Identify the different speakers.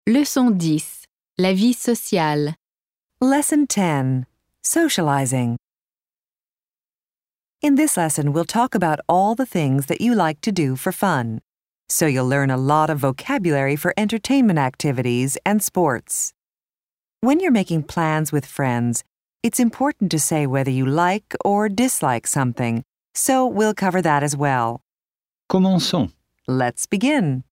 Speaker 1: Leçon 10. La vie sociale.
Speaker 2: Lesson 10. Socializing. In this lesson, we'll talk about all the things that you like to do for fun. So you'll learn a lot of vocabulary for entertainment activities and sports. When you're making plans with friends, it's important to say whether you like or dislike something, so we'll cover that as well.
Speaker 3: Commençons.
Speaker 2: Let's begin.